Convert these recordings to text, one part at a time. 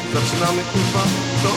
Zaczynamy kurwa, co?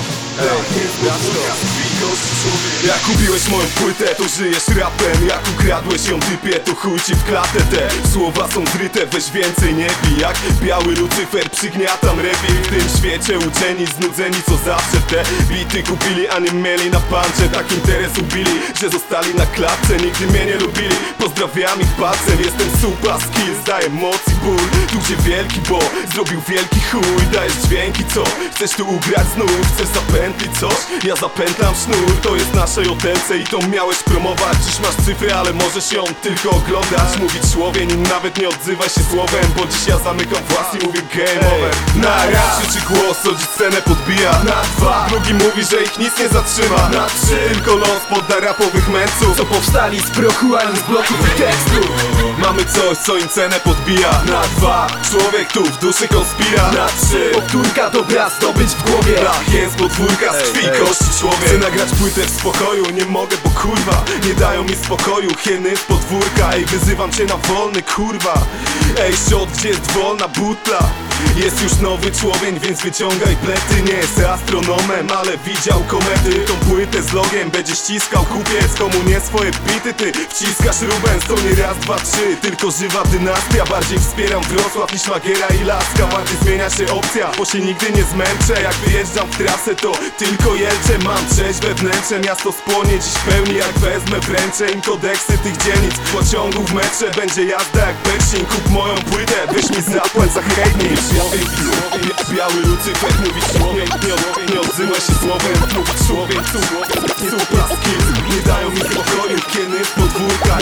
Jak kupiłeś moją płytę, to żyjesz rapem. Jak ukradłeś ją typie, to chuj ci w klatę. Te słowa są zryte, weź więcej nie pij. Jak biały Lucyfer przygniatam rewier. W tym świecie uczeni, znudzeni co zawsze. Te bity kupili, a nie mieli na pancze. Tak interes ubili, że zostali na klatce. Nigdy mnie nie lubili, pozdrawiam ich palcem. Jestem super skills, daję moc i ból. Tu gdzie wielki, bo zrobił wielki chuj. Dajesz dźwięki, co? Chcesz tu ugrać znów? Chcesz zapętlić coś? Ja zapętlam sznur. To jest nasze JLC i to miałeś promować. Dziś masz cyfry, ale możesz ją tylko oglądać. Mówić słowie, nim nawet nie odzywaj się słowem. Bo dziś ja zamykam włas i mówię game over. Na raz krzyczy głos, co dziś scenę podbija. Na dwa, drugi mówi, że ich nic nie zatrzyma. Na trzy, tylko los podda rapowych męców, co powstali z prochu, ani z bloków i tekstu. Mamy coś, co im cenę podbija. Na dwa, człowiek tu w duszy konspira. Na trzy, powtórka dobra zdobyć w głowie. Blach jest podwórka z krwi kości człowiek. Chcę nagrać płytę w spokoju, nie mogę, bo kurwa nie dają mi spokoju. Hieny z podwórka, ej, wyzywam cię na wolny, kurwa. Ej, shot, gdzie jest wolna butla? Jest już nowy człowiek, więc wyciągaj plety. Nie jest astronomem, ale widział komety. Tą płytę z logiem będzie ściskał kupiec. Komu nie swoje bity, ty wciskasz Rubens. To nie raz, dwa, trzy, tylko żywa dynastia. Bardziej wspieram Wrocław niż Magiera i Laska. Bardziej zmienia się opcja, bo się nigdy nie zmęczę. Jak wyjeżdżam w trasę, to tylko jelczę. Mam trzeźwe wnętrze, miasto spłonie dziś pełni. Jak wezmę wręczę im kodeksy tych dzielnic. W pociągu w metrze będzie jazda jak Pershing. Kup moją płytę, weź mi zapłać za hejtnik. Biały Lucyfer mówić słowiem, nie odzywaj się słowem. Mówić słowiem, super skills nie dają mi spokoju, kiedy z podwórka.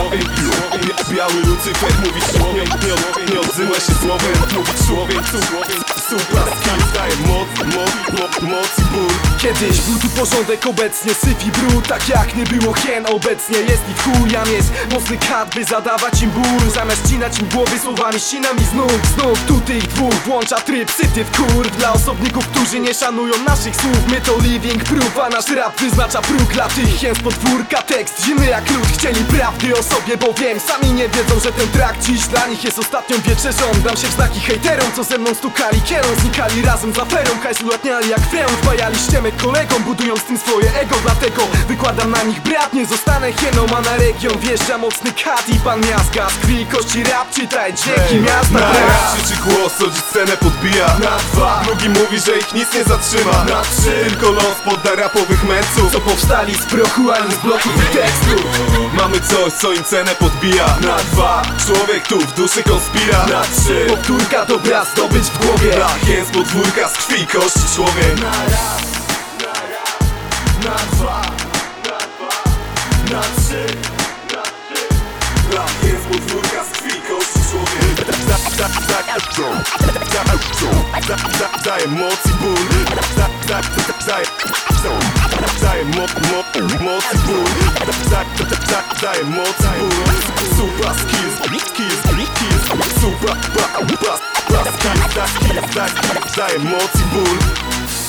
Biały Lucyfer mówić słowiem, nie odzywaj się słowem. Mówić słowiem, super skills daje moc i ból. Kiedyś był tu porządek, obecnie syf i brud. Tak jak nie było hien, obecnie jest i w chuj. Jam jest mocny kat, by zadawać im ból. Zamiast cinać im głowy słowami, ścinam i znów tu tych dwóch włącza tryb syty w kurw. Dla osobników, którzy nie szanują naszych słów. My to living proof, a nasz rap wyznacza próg dla tych. Hien z podwórka, tekst zimny jak lód. Chcieli prawdy o sobie, bo wiem, sami nie wiedzą, że ten track dziś dla nich jest ostatnią wieczerzą. Dam się w znaki hejterom, co ze mną stukali kierą. Znikali razem z aferą, hajs ulatniali jak freon. Wpajali ściemy kolegom, budują z tym swoje ego. Dlatego wykładam na nich brat, nie zostanę hieną. A na region wjeżdża mocny kat i pan miazga. Z krwi kości rap, czytaj dźwięki miasta. Na raz krzyczy głos, co dziś scenę podbija. Na dwa, drugi mówi, że ich nic nie zatrzyma. Na trzy, tylko los podda rapowych męców, Co powstali z prochu, ani z bloków i tekstu. mamy coś, co im cenę podbija. Na dwa, człowiek tu w duszy konspira. Na trzy, Powtórka dobra zdobyć w głowie. blach jest podwórka z krwi kości człowiek. Na raz, Na dwa, na trzy, blach jest podwórka z krwi kości człowiek. Daje moc i ból. Daje moc i ból. Daje moc i ból. Super skills, super skills. Daje moc i ból.